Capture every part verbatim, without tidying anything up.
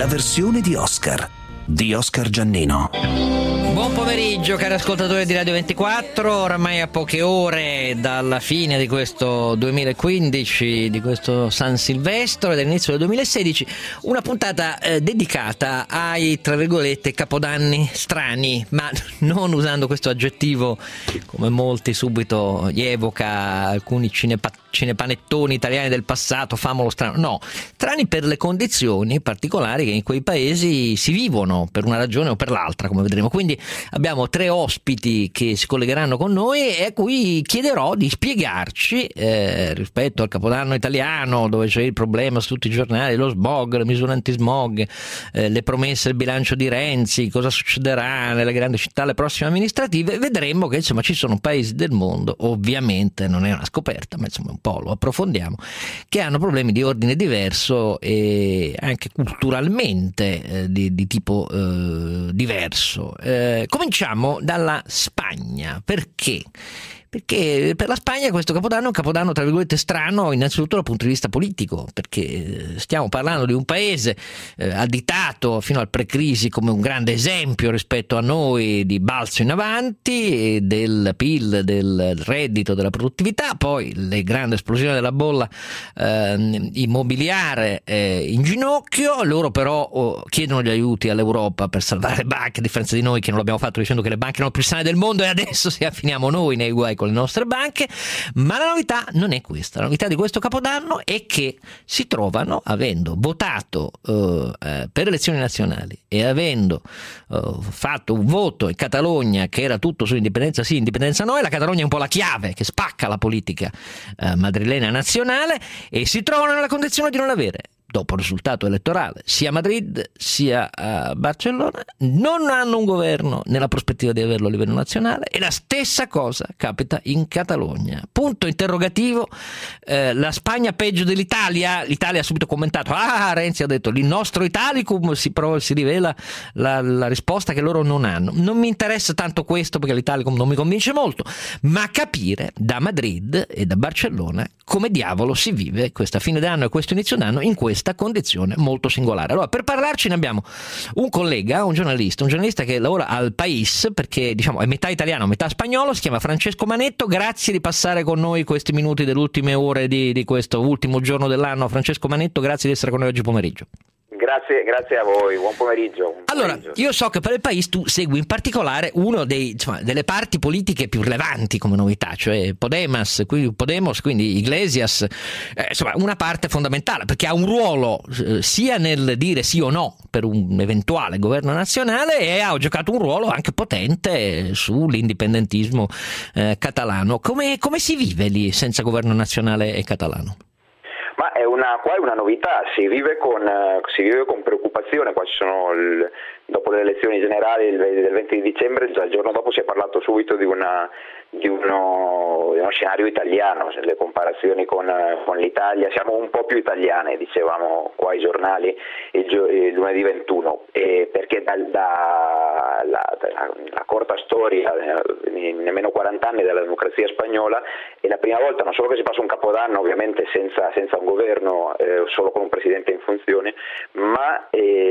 la versione di Oscar di Oscar Giannino. Buon pomeriggio cari ascoltatori di Radio ventiquattro, oramai a poche ore dalla fine di questo duemilaquindici, di questo San Silvestro e dall'inizio del duemilasedici, una puntata eh, dedicata ai, tra virgolette, capodanni strani, ma non usando questo aggettivo come molti subito gli evoca alcuni cinepa- cinepanettoni italiani del passato, famolo strano, no, strani per le condizioni particolari che in quei paesi si vivono per una ragione o per l'altra, come vedremo. Quindi abbiamo tre ospiti che si collegheranno con noi e a cui chiederò di spiegarci eh, rispetto al Capodanno italiano, dove c'è il problema su tutti i giornali, lo smog, le misure antismog, eh, le promesse del bilancio di Renzi, cosa succederà nelle grandi città alle prossime amministrative. Vedremo che insomma ci sono paesi del mondo, ovviamente non è una scoperta, ma insomma un po' lo approfondiamo, che hanno problemi di ordine diverso e anche culturalmente eh, di, di tipo eh, diverso. Eh, cominciamo dalla Spagna. Perché? Perché per la Spagna questo Capodanno è un Capodanno tra virgolette strano, innanzitutto dal punto di vista politico, perché stiamo parlando di un paese eh, additato fino al pre-crisi come un grande esempio rispetto a noi di balzo in avanti, del P I L, del reddito, della produttività, poi le grandi esplosioni della bolla eh, immobiliare eh, in ginocchio. Loro però oh, chiedono gli aiuti all'Europa per salvare le banche, a differenza di noi che non l'abbiamo fatto dicendo che le banche erano più sane del mondo e adesso si affiniamo noi nei guai con le nostre banche. Ma la novità non è questa. La novità di questo Capodanno è che si trovano, avendo votato eh, eh, per elezioni nazionali e avendo eh, fatto un voto in Catalogna che era tutto su indipendenza sì, indipendenza no, e la Catalogna è un po' la chiave che spacca la politica eh, madrilena nazionale, e si trovano nella condizione di non avere, dopo il risultato elettorale, sia a Madrid sia a Barcellona, non hanno un governo nella prospettiva di averlo a livello nazionale, e la stessa cosa capita in Catalogna. Punto interrogativo. Eh, la Spagna peggio dell'Italia? L'Italia ha subito commentato, ah, Renzi ha detto il nostro Italicum, si, prova, si rivela la, la risposta che loro non hanno. Non mi interessa tanto questo, perché l'Italicum non mi convince molto, ma capire da Madrid e da Barcellona come diavolo si vive questa fine d'anno e questo inizio d'anno in questa condizione molto singolare. Allora, per parlarci ne abbiamo un collega, un giornalista, un giornalista che lavora al País, perché diciamo è metà italiano, metà spagnolo, si chiama Francesco Manetto. Grazie di passare con noi questi minuti delle ultime ore di, di questo ultimo giorno dell'anno. Francesco Manetto, grazie di essere con noi oggi pomeriggio. Grazie, grazie a voi, buon pomeriggio. Buon allora, pomeriggio. Io so che per il País tu segui in particolare uno dei, insomma, delle parti politiche più rilevanti come novità, cioè Podemos, quindi, Podemos, quindi Iglesias, eh, insomma una parte fondamentale, perché ha un ruolo eh, sia nel dire sì o no per un eventuale governo nazionale, e ha giocato un ruolo anche potente sull'indipendentismo eh, catalano. Come, come si vive lì senza governo nazionale e catalano? Ma è una, qua è una novità, si vive con, si vive con preoccupazione. Qua ci sono il, dopo le elezioni generali del venti di dicembre, già il giorno dopo si è parlato subito di, una, di, uno, di uno scenario italiano, le comparazioni con, con l'Italia, siamo un po' più italiane, dicevamo qua i giornali il, il lunedì ventuno, e perché da, da, la, la, la corta storia, nemmeno quaranta anni della democrazia spagnola, è la prima volta non solo che si passa un Capodanno ovviamente senza, senza un governo, eh, solo con un presidente in funzione, ma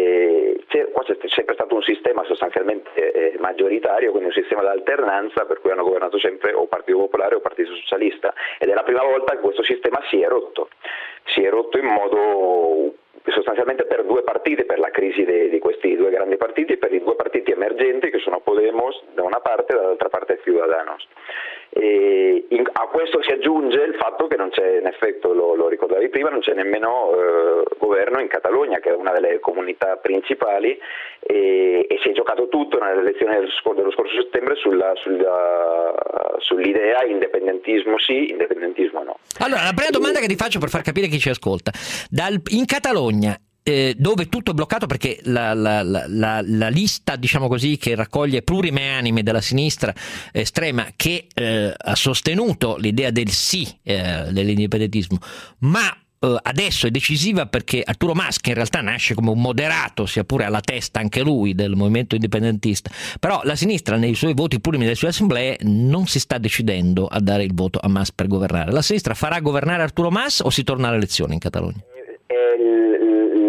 eh, c'è, qua c'è sempre stato un sistema sostanzialmente eh, maggioritario, quindi un sistema d'alternanza per cui hanno governato sempre o Partito Popolare o Partito Socialista, ed è la prima volta che questo sistema si è rotto, si è rotto in modo sostanzialmente per due partiti, per la crisi de, di questi due grandi partiti e per i due partiti emergenti che sono Podemos da una parte e dall'altra parte Ciudadanos. E in, a questo si aggiunge il fatto che non c'è, in effetti lo, lo ricordavi prima, non c'è nemmeno eh, governo in Catalogna, che è una delle comunità principali, e, e si è giocato tutto nelle elezioni dello, dello scorso settembre sulla, sulla, sull'idea indipendentismo sì, indipendentismo no. Allora, la prima domanda che ti faccio per far capire chi ci ascolta: Dal, in Catalogna, Eh, dove tutto è bloccato perché la, la, la, la, la lista, diciamo così, che raccoglie plurime anime della sinistra estrema, che eh, ha sostenuto l'idea del sì eh, dell'indipendentismo, ma eh, adesso è decisiva perché Arturo Mas, che in realtà nasce come un moderato, sia pure alla testa anche lui del movimento indipendentista, però la sinistra nei suoi voti plurimi delle sue assemblee non si sta decidendo a dare il voto a Mas per governare. La sinistra farà governare Arturo Mas o si torna alle elezioni in Catalogna? Eh,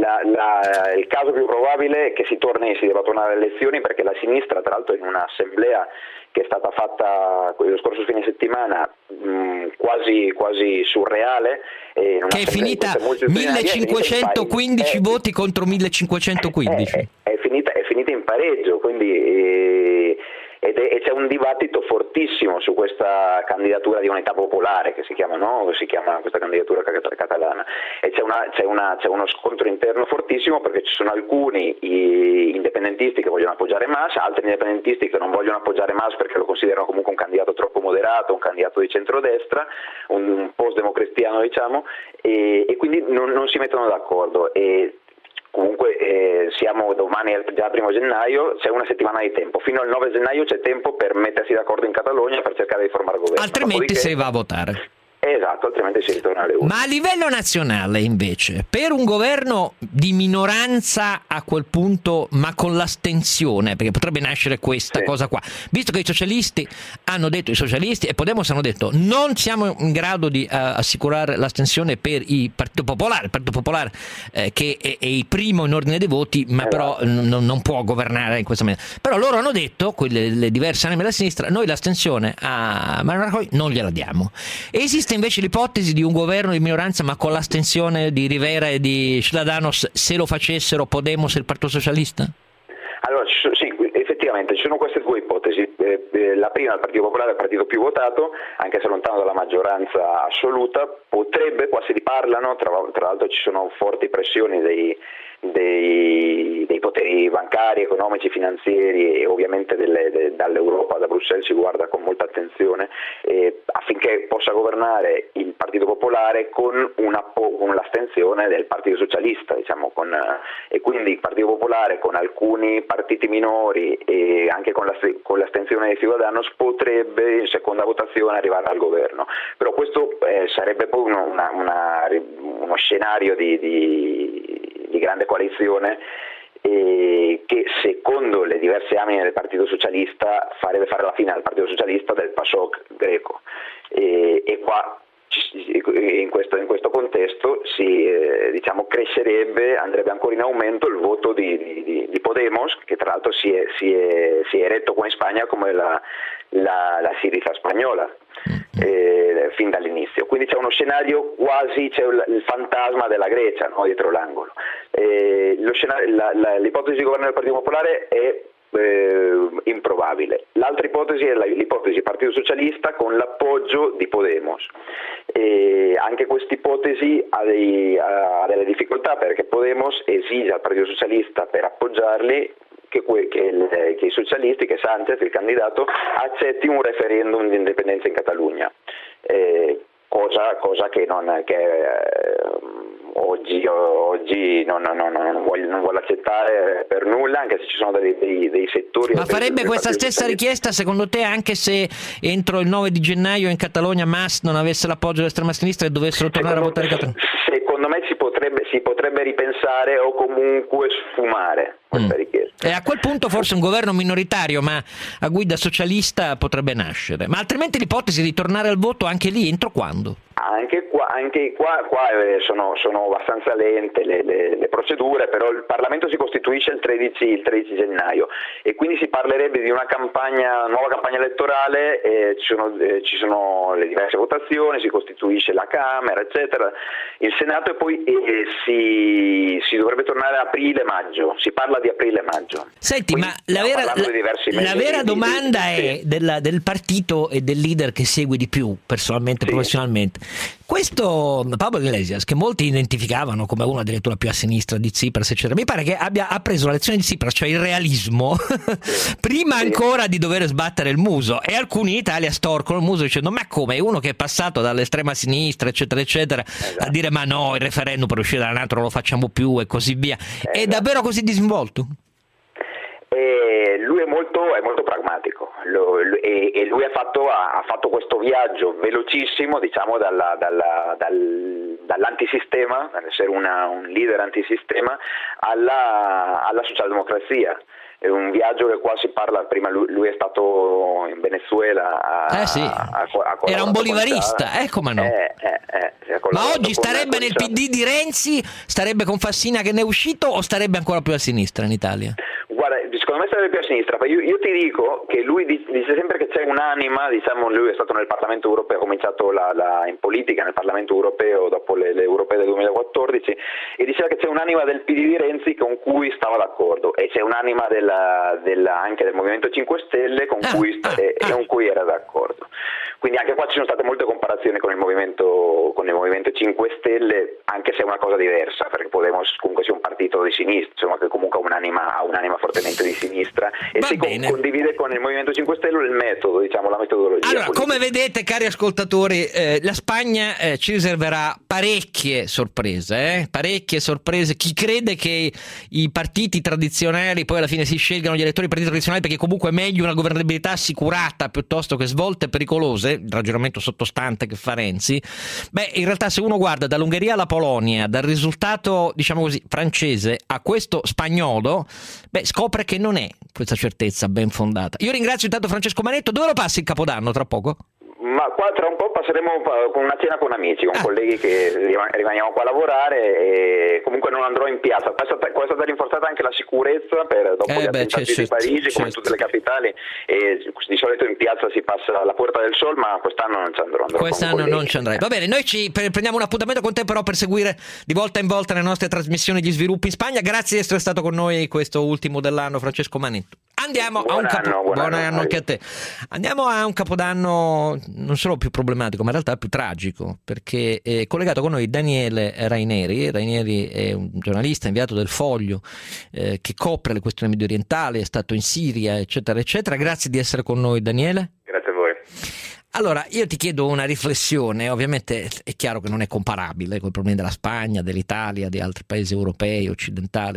la, la, il caso più probabile è che si torni, si debba tornare alle elezioni, perché la sinistra, tra l'altro, in un'assemblea che è stata fatta lo scorso fine settimana mh, quasi, quasi surreale, eh, che è finita millecinquecentoquindici voti eh, contro millecinquecentoquindici. È, è, è, finita, è finita in pareggio, quindi eh, ed è, e c'è un dibattito fortissimo su questa candidatura di unità popolare che si chiama, no? Si chiama questa candidatura catalana, e c'è, una, c'è, una, c'è uno scontro interno fortissimo, perché ci sono alcuni indipendentisti che vogliono appoggiare Mas, altri indipendentisti che non vogliono appoggiare Mas perché lo considerano comunque un candidato troppo moderato, un candidato di centrodestra, un, un post-democristiano, diciamo, e, e quindi non, non si mettono d'accordo. E comunque eh, siamo domani già primo gennaio, c'è una settimana di tempo, fino al nove gennaio c'è tempo per mettersi d'accordo in Catalogna per cercare di formare governo. Altrimenti Dopodiché, si va a votare. Esatto, altrimenti si ritorna alle urne. Ma a livello nazionale invece, per un governo di minoranza a quel punto, ma con l'astensione, perché potrebbe nascere questa sì. cosa qua, visto che i socialisti hanno detto, i socialisti e Podemos hanno detto non siamo in grado di uh, assicurare l'astensione per il Partito Popolare, il Partito Popolare eh, che è, è il primo in ordine dei voti, ma esatto. però n- non può governare in questa maniera. Però loro hanno detto, quelle le diverse anime della sinistra, noi l'astensione a Mariano Rajoy non gliela diamo. Esiste invece l'ipotesi di un governo di minoranza ma con l'astensione di Rivera e di Ciudadanos, se lo facessero Podemos e il Partito Socialista? Allora sì, effettivamente ci sono queste due ipotesi. La prima, il Partito Popolare è il partito più votato, anche se lontano dalla maggioranza assoluta, potrebbe, qua si riparlano, tra, tra l'altro ci sono forti pressioni dei, dei, dei poteri bancari, economici, finanziari e ovviamente delle, de, dall'Europa, da Bruxelles si guarda con molta attenzione eh, affinché possa governare il Partito Popolare con, una, con l'astensione del Partito Socialista, diciamo, con, e quindi il Partito Popolare con alcuni partiti minori e anche con, la, con l'astensione dei Ciudadanos potrebbe in seconda votazione arrivare al governo. Però questo eh, sarebbe poi uno, una, una, uno scenario di, di, di grande coalizione eh, che secondo le diverse anime del Partito Socialista farebbe fare la fine al Partito Socialista del PASOK greco e, e qua in questo, in questo contesto si eh, diciamo crescerebbe, andrebbe ancora in aumento il voto di, di, di Podemos, che tra l'altro si è, si è, si è eretto qua in Spagna come la, la, la Syriza spagnola eh, fin dall'inizio. Quindi c'è uno scenario quasi, c'è il fantasma della Grecia, no, dietro l'angolo. Eh, lo scenario, la, la, l'ipotesi di governo del Partito Popolare è Eh, improbabile. L'altra ipotesi è la, l'ipotesi Partito Socialista con l'appoggio di Podemos. E anche questa ipotesi ha, dei, ha delle difficoltà, perché Podemos esige al Partito Socialista per appoggiarli che, che, il, che i socialisti, che Sánchez, il candidato, accetti un referendum di indipendenza in Catalogna. Eh, cosa, cosa che non che, eh, Oggi, oggi non, non, non, non, vuole, non vuole accettare per nulla, anche se ci sono dei, dei, dei settori. Ma farebbe questa stessa richiesta secondo te anche se entro il nove di gennaio in Catalogna Mas non avesse l'appoggio dell'estrema sinistra e dovessero tornare secondo, a votare Catalogna? Secondo me si potrebbe, si potrebbe ripensare o comunque sfumare questa mm. richiesta. E a quel punto forse un governo minoritario ma a guida socialista potrebbe nascere. Ma altrimenti l'ipotesi di tornare al voto anche lì entro quando? Anche qua, anche qua, qua eh, sono, sono abbastanza lente le, le, le procedure, però il Parlamento si costituisce il tredici, il tredici gennaio e quindi si parlerebbe di una campagna, nuova campagna elettorale, eh, ci, sono, eh, ci sono le diverse votazioni, si costituisce la Camera, eccetera, il Senato e poi eh, si, si dovrebbe tornare a aprile-maggio, si parla di aprile-maggio. Senti, quindi ma la vera, la, la vera di, domanda di, è sì. della, del partito e del leader che segui di più personalmente, sì. professionalmente. Questo Pablo Iglesias, che molti identificavano come uno addirittura più a sinistra di Tsipras, eccetera, mi pare che abbia ha preso la lezione di Tsipras, cioè il realismo, sì. prima sì. ancora di dover sbattere il muso, e alcuni in Italia storcono il muso dicendo ma come, uno che è passato dall'estrema sinistra, eccetera, eccetera, esatto. a dire ma no, il referendum per uscire dalla NATO non lo facciamo più e così via. Esatto. È davvero così disinvolto? E lui è molto, è molto pragmatico lo, lo, e, e lui ha fatto, ha, ha fatto questo viaggio velocissimo, diciamo, dalla, dalla, dal, dall'antisistema, dall'essere una, un leader antisistema, alla, alla socialdemocrazia. È un viaggio che qua si parla, prima lui, lui è stato in Venezuela a, eh sì. a, a, a era un bolivarista, eh come no? Eh, eh, eh, Ma oggi starebbe nel P D di Renzi, starebbe con Fassina che ne è uscito, o starebbe ancora più a sinistra in Italia? Guarda, secondo me sarebbe più a sinistra, io, io ti dico che lui dice sempre che c'è un'anima, diciamo, lui è stato nel Parlamento europeo, ha cominciato la, la, in politica nel Parlamento europeo dopo le, le europee del duemilaquattordici, e diceva che c'è un'anima del P D di Renzi con cui stava d'accordo, e c'è un'anima della, della, anche del Movimento cinque Stelle con, ah, cui, ah, e, ah. con cui era d'accordo. Quindi anche qua ci sono state molte comparazioni con il Movimento, con il Movimento cinque Stelle, anche se è una cosa diversa, perché Podemos comunque sia un partito di sinistra, insomma, che comunque ha un'anima, ha un'anima fortemente di sinistra, e Va si bene. condivide con il Movimento cinque Stelle il metodo, diciamo, la metodologia. Allora, politica. Come vedete, cari ascoltatori, eh, la Spagna eh, ci riserverà parecchie sorprese, eh? parecchie sorprese. Chi crede che i partiti tradizionali poi alla fine si scelgano gli elettori partiti tradizionali perché comunque è meglio una governabilità assicurata piuttosto che svolte pericolose, il ragionamento sottostante che fa Renzi, beh, in realtà se uno guarda dall'Ungheria alla Polonia, dal risultato, diciamo così, francese a questo spagnolo, beh, scopre che non è questa certezza ben fondata. Io ringrazio intanto Francesco Manetto. Dove lo passi il Capodanno tra poco? Ma qua tra un po' passeremo con una cena con amici, con ah. colleghi che rimaniamo qua a lavorare, e comunque non andrò in piazza. Qua è stata, qua è stata rinforzata anche la sicurezza per, dopo eh gli beh, attentati di Parigi, certo. come in tutte le capitali, e di solito in piazza si passa alla Puerta del Sol, ma quest'anno non ci andrò. andrò quest'anno non ci andrai. Va bene, noi ci prendiamo un appuntamento con te però per seguire di volta in volta le nostre trasmissioni gli sviluppi in Spagna. Grazie di essere stato con noi questo ultimo dell'anno, Francesco Manetto. Andiamo buon a un capo... anno, buon buon anno, anno anche a te. Andiamo a un Capodanno non solo più problematico, ma in realtà più tragico, perché è collegato con noi Daniele Raineri. Raineri è un giornalista inviato del Foglio eh, che copre le questioni medio orientali, è stato in Siria, eccetera, eccetera. Grazie di essere con noi, Daniele. Grazie a voi. Allora, io ti chiedo una riflessione. Ovviamente è chiaro che non è comparabile con i problemi della Spagna, dell'Italia, di altri paesi europei, occidentali.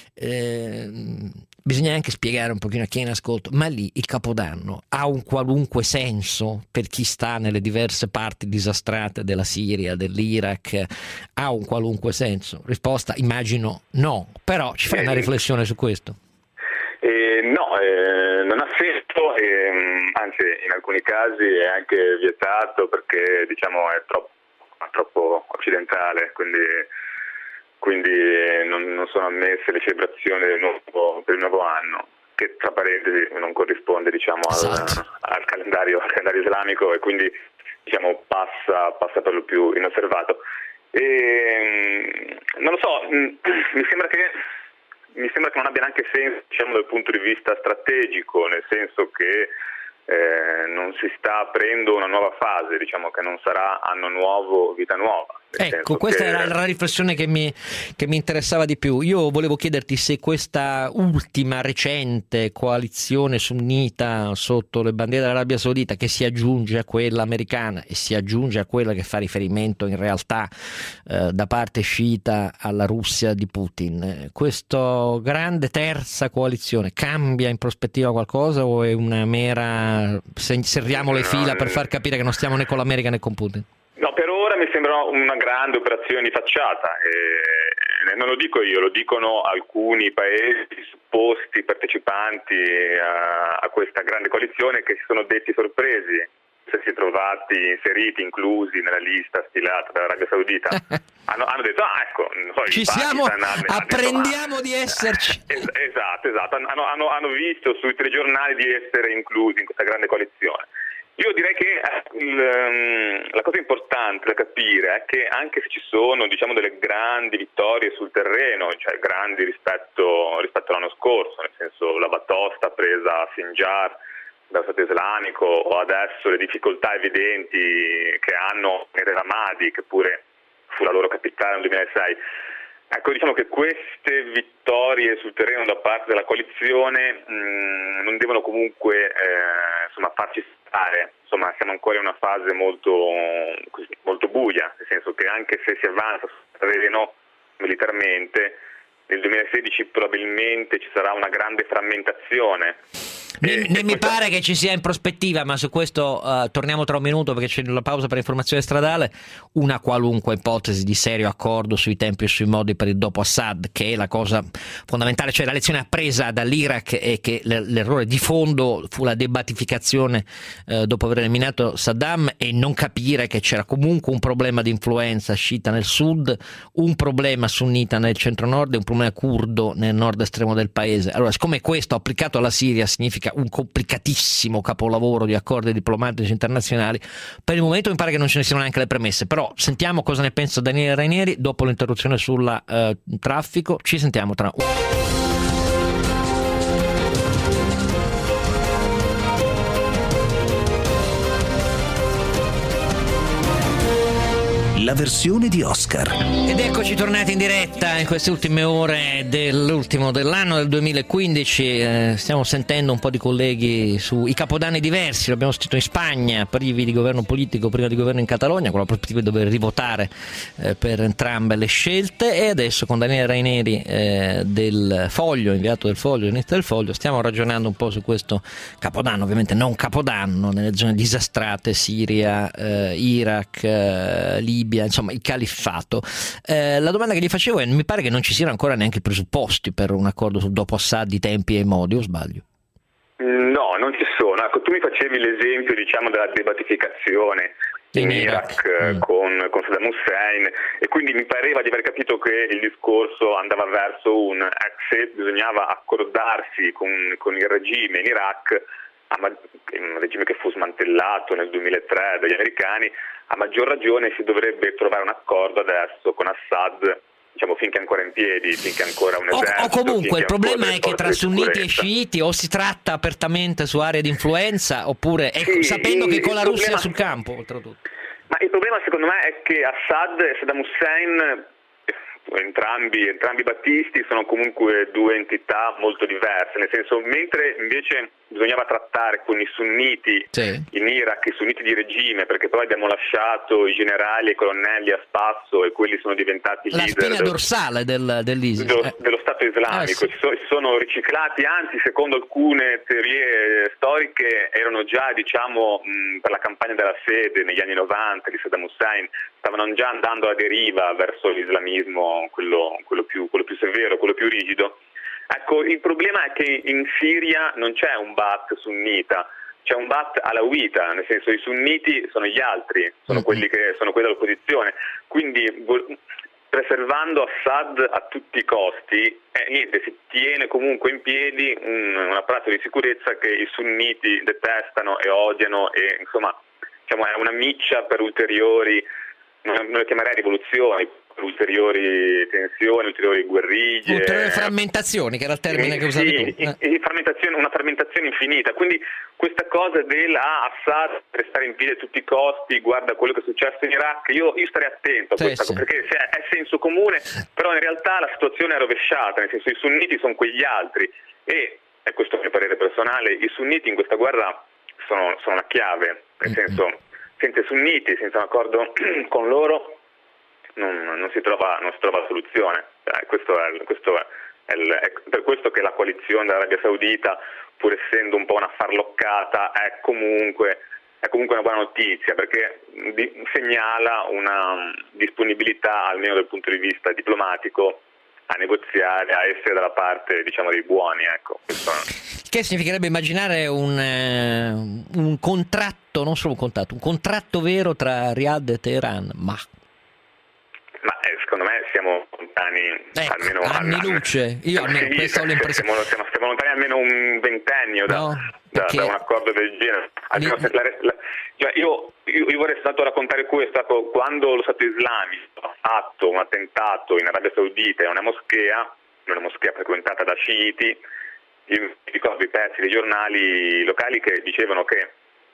Eh, bisogna anche spiegare un pochino a chi è in ascolto, ma lì il Capodanno ha un qualunque senso per chi sta nelle diverse parti disastrate della Siria, dell'Iraq? Ha un qualunque senso? Risposta, immagino no, però ci fai una riflessione su questo? Eh, no, eh, non ha senso, eh, anzi in alcuni casi è anche vietato perché diciamo è troppo, troppo occidentale, quindi, quindi non, non sono ammesse le celebrazioni del nuovo, per il nuovo anno, che tra parentesi non corrisponde diciamo esatto. al, al, calendario, al calendario islamico, e quindi diciamo passa, passa per lo più inosservato. E, non lo so, mi sembra che mi sembra che non abbia neanche senso diciamo dal punto di vista strategico, nel senso che eh, non si sta aprendo una nuova fase, diciamo che non sarà anno nuovo, vita nuova. Ecco, questa che... era la riflessione che mi, che mi interessava di più. Io volevo chiederti se questa ultima recente coalizione sunnita sotto le bandiere dell'Arabia Saudita, che si aggiunge a quella americana e si aggiunge a quella che fa riferimento in realtà eh, da parte sciita alla Russia di Putin, questa grande terza coalizione cambia in prospettiva qualcosa, o è una mera serriamo le no, fila per far capire che non stiamo né con l'America né con Putin? No, per ora mi sembra una grande operazione di facciata, e non lo dico io, lo dicono alcuni paesi supposti partecipanti a, a questa grande coalizione, che si sono detti sorpresi se si trovati inseriti, inclusi nella lista stilata dall'Arabia Saudita. hanno, hanno detto, ah ecco, non so, ci siamo, apprendiamo di esserci. Es- esatto, esatto, hanno, hanno, hanno visto sui telegiornali di essere inclusi in questa grande coalizione. Io direi che il, la cosa importante da capire è che anche se ci sono diciamo delle grandi vittorie sul terreno, cioè grandi rispetto, rispetto all'anno scorso, nel senso la batosta presa a Sinjar dallo Stato islamico, o adesso le difficoltà evidenti che hanno nel Ramadi, che pure fu la loro capitale nel duemilasei. Ecco, diciamo che queste vittorie sul terreno da parte della coalizione mh, non devono comunque eh, insomma, farci stare, insomma siamo ancora in una fase molto, così, molto buia, nel senso che anche se si avanza sul terreno militarmente nel duemilasedici probabilmente ci sarà una grande frammentazione. Ne, eh, ne mi questa... pare che ci sia in prospettiva, ma su questo uh, torniamo tra un minuto perché c'è la pausa per informazione stradale, una qualunque ipotesi di serio accordo sui tempi e sui modi per il dopo Assad, che è la cosa fondamentale, cioè la lezione appresa dall'Iraq è che l'errore di fondo fu la debatificazione uh, dopo aver eliminato Saddam e non capire che c'era comunque un problema di influenza sciita nel sud, un problema sunnita nel centro-nord e un problema curdo nel nord estremo del paese. Allora, siccome questo applicato alla Siria significa un complicatissimo capolavoro di accordi diplomatici internazionali, per il momento mi pare che non ce ne siano neanche le premesse, però sentiamo cosa ne pensa Daniele Rainieri dopo l'interruzione sul eh, traffico. Ci sentiamo tra un... La versione di Oscar. Ed eccoci tornati in diretta in queste ultime ore dell'ultimo dell'anno del duemilaquindici. Eh, stiamo sentendo un po' di colleghi sui capodanni diversi. L'abbiamo sentito in Spagna, privi di governo politico, prima di governo in Catalogna, con la prospettiva di dover rivotare eh, per entrambe le scelte. E adesso con Daniele Rainieri eh, del Foglio, inviato del Foglio, inizio del Foglio, stiamo ragionando un po' su questo capodanno, ovviamente non capodanno, nelle zone disastrate, Siria, eh, Iraq, eh, Libia, insomma il califfato. Eh, la domanda che gli facevo è: mi pare che non ci siano ancora neanche i presupposti per un accordo sul dopo Assad, i tempi e i modi, o sbaglio? No, non ci sono. Ecco, tu mi facevi l'esempio, diciamo, della debatificazione in, in Iraq, Iraq mm. con, con Saddam Hussein, e quindi mi pareva di aver capito che il discorso andava verso un eh, se bisognava accordarsi con, con il regime in Iraq, un regime che fu smantellato nel duemilatré dagli americani, a maggior ragione si dovrebbe trovare un accordo adesso con Assad, diciamo, finché è ancora in piedi, finché è ancora un esercito. O, o comunque il problema è che tra sunniti e sciiti o si tratta apertamente su aree di influenza, oppure ecco, sì, sapendo che con la Russia problema... sul campo, oltretutto. Ma il problema secondo me è che Assad e Saddam Hussein, entrambi, entrambi i battisti, sono comunque due entità molto diverse, nel senso, mentre invece bisognava trattare con i sunniti sì. in Iraq, i sunniti di regime, perché poi abbiamo lasciato i generali e i colonnelli a spasso e quelli sono diventati la leader spina dorsale del, dell'ISIS dello, eh. dello Stato islamico, eh, sì. si, so, si sono riciclati, anzi secondo alcune teorie storiche erano già, diciamo, mh, per la campagna della sede negli anni novanta di Saddam Hussein, stavano già andando a deriva verso l'islamismo, quello, quello, più, quello più severo, quello più rigido. Ecco, il problema è che in Siria non c'è un Ba'ath sunnita, c'è un Ba'ath alawita, nel senso i sunniti sono gli altri, sono mm-hmm. quelli che sono quelli dell'opposizione, quindi preservando Assad a tutti i costi, eh, niente, si tiene comunque in piedi un, un apparato di sicurezza che i sunniti detestano e odiano, e insomma, diciamo, è una miccia per ulteriori, non le chiamerei rivoluzioni, per ulteriori tensioni, ulteriori guerriglie, ulteriori frammentazioni, che era il termine eh, che usavi sì, tu eh. frammentazione, una frammentazione infinita. Quindi questa cosa della ah, Assad per stare in piedi a tutti i costi, guarda quello che è successo in Iraq, io, io starei attento a sì, questa sì. cosa, perché è senso comune, però in realtà la situazione è rovesciata, nel senso i sunniti sono quegli altri, e, e questo è il mio parere personale, i sunniti in questa guerra sono, sono una chiave, nel mm-hmm. senso, senza i sunniti, senza un accordo con loro Non, non si trova non si trova soluzione. Eh, questo è, questo è, è, il, è per questo che la coalizione dell'Arabia Saudita, pur essendo un po' una farloccata, è comunque è comunque una buona notizia, perché di, segnala una disponibilità, almeno dal punto di vista diplomatico, a negoziare, a essere dalla parte, diciamo, dei buoni, ecco. Questo è... Che significherebbe immaginare un, eh, un contratto, non solo un contratto, un contratto vero tra Riyadh e Teheran, ma Ma eh, secondo me siamo lontani ecco, almeno anni anni, luce. Io almeno sì, questa ho l'impressione. Siamo, siamo, siamo lontani almeno un ventennio da, no, da, da un accordo del genere. Almeno Lì... se la, la, cioè io, io, io vorrei stato raccontare questo, ecco, quando lo Stato islamico ha fatto un attentato in Arabia Saudita in una moschea, una moschea frequentata da sciiti, io ricordo i pezzi dei giornali locali che dicevano che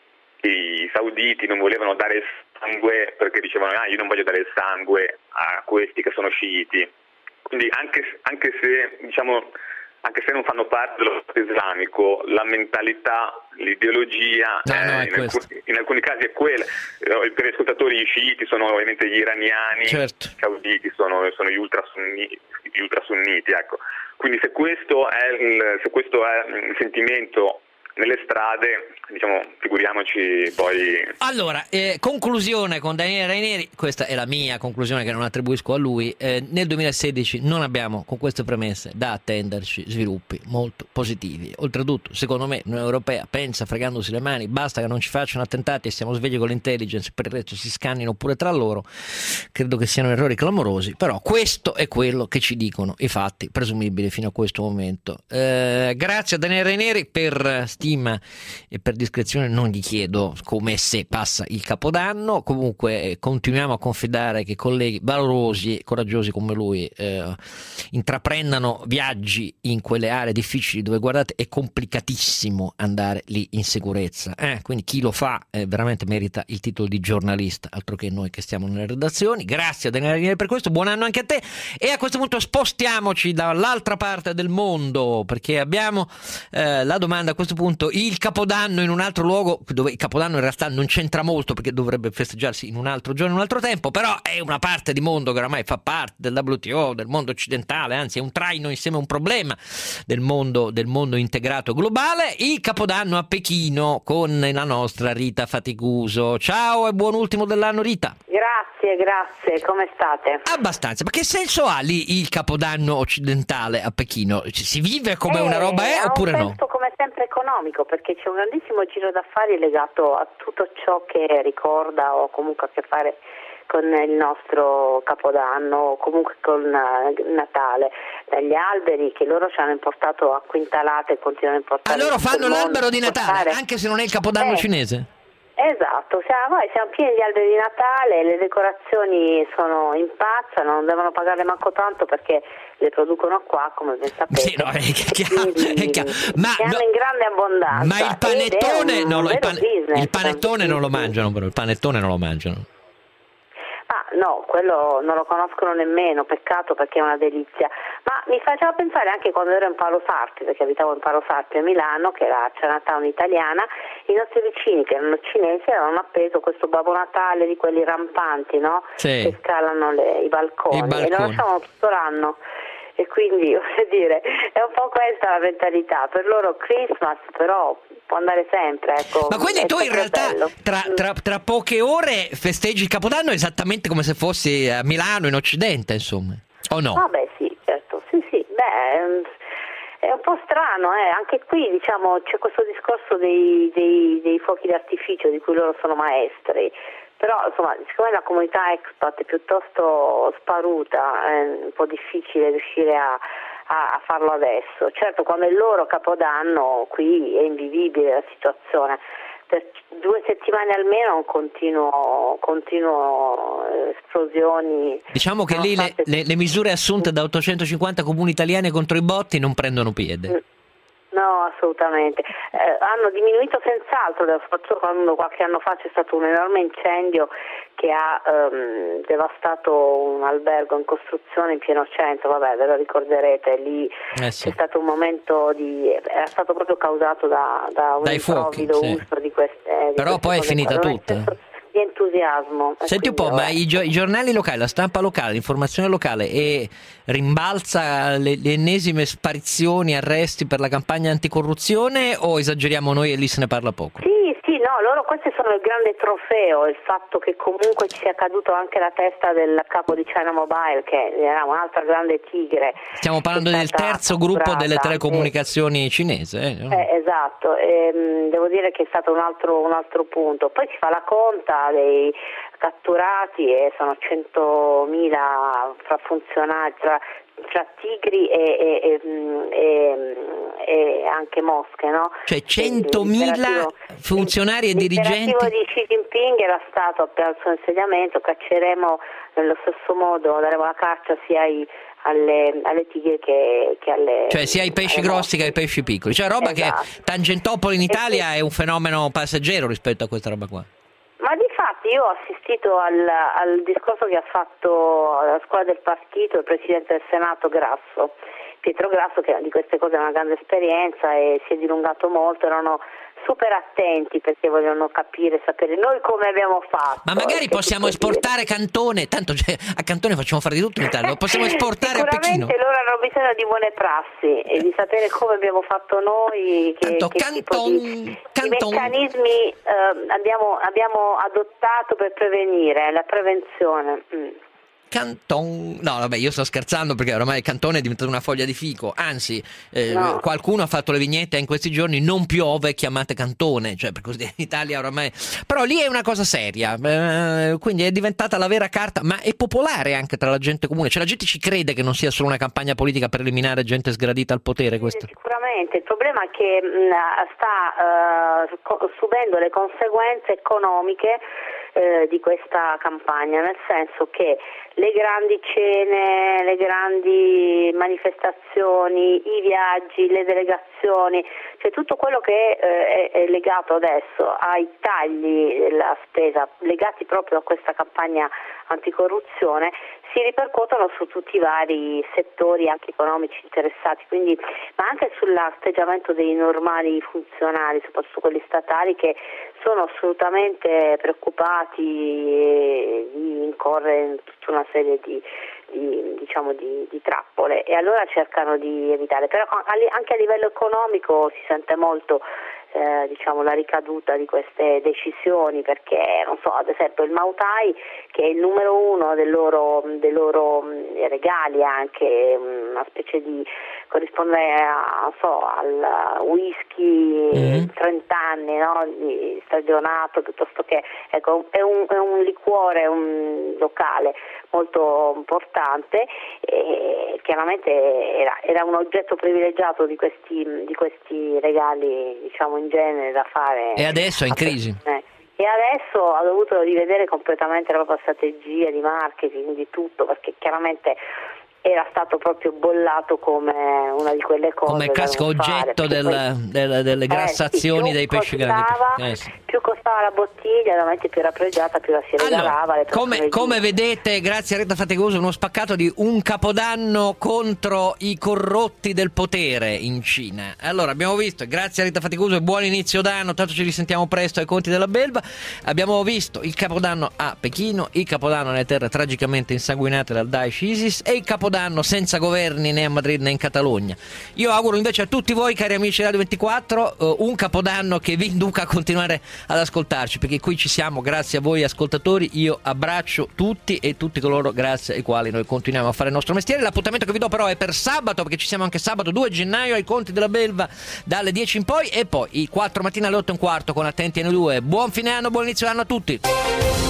i sauditi non volevano dare il sangue perché dicevano ah io non voglio dare il sangue a questi che sono sciiti, quindi anche, anche se diciamo anche se non fanno parte dello Stato islamico, la mentalità, l'ideologia no, no, eh, in, alcuni, in alcuni casi è quella. Eh, per gli ascoltatori, gli sciiti sono ovviamente gli iraniani, certo. I sauditi sono, sono gli ultrasunniti, gli ultrasunniti, ecco. Quindi se questo è il, se questo è il sentimento nelle strade, diciamo, figuriamoci poi. Allora, eh, conclusione con Daniele Raineri, questa è la mia conclusione che non attribuisco a lui. Eh, nel duemilasedici non abbiamo, con queste premesse, da attenderci sviluppi molto positivi. Oltretutto, secondo me, l'Unione Europea pensa fregandosi le mani, basta che non ci facciano attentati e stiamo svegli con l'intelligence, per il resto si scannino pure tra loro. Credo che siano errori clamorosi, però questo è quello che ci dicono i fatti presumibili fino a questo momento. Eh, grazie a Daniele Raineri per stima e per discrezione non gli chiedo come se passa il Capodanno. Comunque eh, continuiamo a confidare che colleghi valorosi e coraggiosi come lui eh, intraprendano viaggi in quelle aree difficili dove, guardate, è complicatissimo andare lì in sicurezza, eh? Quindi chi lo fa eh, veramente merita il titolo di giornalista, altro che noi che stiamo nelle redazioni. Grazie a Daniele Raineri per questo, buon anno anche a te, e a questo punto spostiamoci dall'altra parte del mondo, perché abbiamo eh, la domanda a questo punto: il Capodanno in un altro luogo, dove il Capodanno in realtà non c'entra molto perché dovrebbe festeggiarsi in un altro giorno, in un altro tempo, però è una parte di mondo che oramai fa parte del W T O, del mondo occidentale, anzi è un traino insieme a un problema del mondo, del mondo integrato globale. Il Capodanno a Pechino con la nostra Rita Faticuso. Ciao e buon ultimo dell'anno, Rita. Grazie, grazie, come state? Abbastanza, ma che senso ha lì il Capodanno occidentale a Pechino? Si vive come eh, una roba è oppure no? Come sempre economico, perché c'è un grandissimo giro d'affari legato a tutto ciò che ricorda o comunque ha a che fare con il nostro Capodanno o comunque con Natale, dagli alberi che loro ci hanno importato a quintalate e continuano a importare. Ah, loro fanno l'albero di Natale, portare... anche se non è il Capodanno eh. cinese? Esatto, siamo, noi siamo pieni di alberi di Natale, le decorazioni sono impazzano, non devono pagare manco tanto perché le producono qua, come ben sapete. Sì, no, è chiaro, è chiaro. Ma ne hanno no, in grande abbondanza. Ma il panettone, un, non lo, il, pane, business, il panettone non lo mangiano, però il panettone non lo mangiano. Ah, no, quello non lo conoscono nemmeno, peccato perché è una delizia. Ma mi faceva pensare anche quando ero in Paolo Sarpi, perché abitavo in Paolo Sarpi a Milano, che era Chinatown italiana, i nostri vicini che erano cinesi avevano appeso questo Babbo Natale di quelli rampanti, no? Sì. Che scalano le, i, balconi, I balconi e lo lasciavano tutto l'anno. E quindi, voglio dire, è un po' questa la mentalità. Per loro Christmas però può andare sempre, ecco. Ma quindi tu in realtà tra, tra, tra poche ore festeggi il Capodanno esattamente come se fossi a Milano, in Occidente, insomma, o no? Ah beh sì, certo, sì sì, beh è un po' strano, eh. Anche qui diciamo c'è questo discorso dei, dei, dei fuochi d'artificio di cui loro sono maestri. Però insomma, siccome la comunità expat è piuttosto sparuta, è un po' difficile riuscire a, a, a farlo adesso. Certo, quando è il loro Capodanno qui è invivibile la situazione. Per due settimane almeno un continuo, continuo esplosioni. Diciamo che lì le, le, le misure assunte da ottocentocinquanta comuni italiani contro i botti non prendono piede. No, assolutamente. Eh, hanno diminuito senz'altro, soprattutto quando qualche anno fa c'è stato un enorme incendio che ha ehm, devastato un albergo in costruzione in pieno centro, vabbè, ve lo ricorderete, lì eh sì. C'è stato un momento di... era stato proprio causato da, da un Dai improvvido fuochi, sì. uso di queste... Però di queste poi è finita qua. tutta. Di entusiasmo. Senti un po', ma i, gio- i giornali locali, la stampa locale, l'informazione locale e rimbalza le, le ennesime sparizioni, arresti per la campagna anticorruzione, o esageriamo noi e lì se ne parla poco? Sì, sì, no, loro questi sono il grande trofeo, il fatto che comunque ci sia caduto anche la testa del capo di China Mobile, che era un'altra grande tigre. Stiamo parlando del terzo gruppo delle telecomunicazioni e... cinese. Eh, no? eh, esatto, e, devo dire che è stato un altro, un altro punto. Poi si fa la conta dei catturati e sono centomila fra funzionari, tra, tra tigri e, e, e, e anche mosche, no? Cioè centomila funzionari e dirigenti. L'imperativo di Xi Jinping era stato appena al suo insediamento: cacceremo nello stesso modo, daremo la caccia sia ai Alle, alle tigre che, che alle, cioè sia ai pesci grossi che ai pesci piccoli, cioè roba esatto. Che Tangentopoli in Italia è un fenomeno passeggero rispetto a questa roba qua. Ma di fatti io ho assistito al, al discorso che ha fatto alla scuola del partito il Presidente del Senato Grasso, Pietro Grasso, che di queste cose ha una grande esperienza e si è dilungato molto, erano super attenti perché vogliono capire, sapere noi come abbiamo fatto. Ma magari possiamo esportare dire. Cantone, tanto cioè, a Cantone facciamo fare di tutto in Italia, lo possiamo esportare a Pechino. Sicuramente loro hanno bisogno di buone prassi e di sapere come abbiamo fatto noi, che, tanto, che Canton, tipo di, Canton. di meccanismi eh, abbiamo, abbiamo adottato per prevenire, la prevenzione. Mm. Canton, no vabbè, io sto scherzando perché oramai Cantone è diventato una foglia di fico, anzi eh, no. Qualcuno ha fatto le vignette in questi giorni, non piove, chiamate Cantone, cioè per così in Italia oramai, però lì è una cosa seria, eh, quindi è diventata la vera carta, ma è popolare anche tra la gente comune, cioè la gente ci crede che non sia solo una campagna politica per eliminare gente sgradita al potere questo. Sicuramente, il problema è che mh, sta uh, subendo le conseguenze economiche eh, di questa campagna, nel senso che le grandi cene, le grandi manifestazioni, i viaggi, le delegazioni, cioè tutto quello che eh, è legato adesso ai tagli della spesa legati proprio a questa campagna anticorruzione si ripercuotono su tutti i vari settori anche economici interessati, quindi, ma anche sull'atteggiamento dei normali funzionari, soprattutto quelli statali, che sono assolutamente preoccupati di incorrere in tutta una serie di, di, diciamo di, di trappole e allora cercano di evitare, però anche a livello economico si sente molto Eh, diciamo la ricaduta di queste decisioni, perché non so, ad esempio il Mautai, che è il numero uno dei loro, dei loro regali, anche una specie di corrisponde a, non so, al whisky mm-hmm. trenta anni, no? Di stagionato, piuttosto che ecco, è un, è un liquore, un locale molto importante e chiaramente era, era un oggetto privilegiato di questi, di questi regali, diciamo, in genere da fare. E adesso è in crisi. Eh. E adesso ha dovuto rivedere completamente la propria strategia di marketing, di tutto, perché chiaramente era stato proprio bollato come una di quelle cose come classico oggetto del, poi, del, delle grassazioni eh, sì, dei pesci grandi. Eh, sì. Più costava la bottiglia, ovviamente più era pregiata, più la si regalava. Allora, come, come vedete, grazie a Rita Faticoso, uno spaccato di un capodanno contro i corrotti del potere in Cina. Allora, abbiamo visto, grazie a Rita Faticoso e buon inizio d'anno, tanto ci risentiamo presto ai conti della belva. Abbiamo visto il capodanno a Pechino, il capodanno nelle terre tragicamente insanguinate dal Daesh ISIS e il capodanno senza governi né a Madrid né in Catalogna. Io auguro invece a tutti voi, cari amici Radio ventiquattro, un capodanno che vi induca a continuare ad ascoltarci, perché qui ci siamo grazie a voi ascoltatori. Io abbraccio tutti e tutti coloro grazie ai quali noi continuiamo a fare il nostro mestiere. L'appuntamento che vi do però è per sabato, perché ci siamo anche sabato due gennaio ai conti della belva dalle dieci in poi, e poi il quattro mattina alle otto e un quarto con Attenti a noi due. Buon fine anno, buon inizio d'anno a tutti.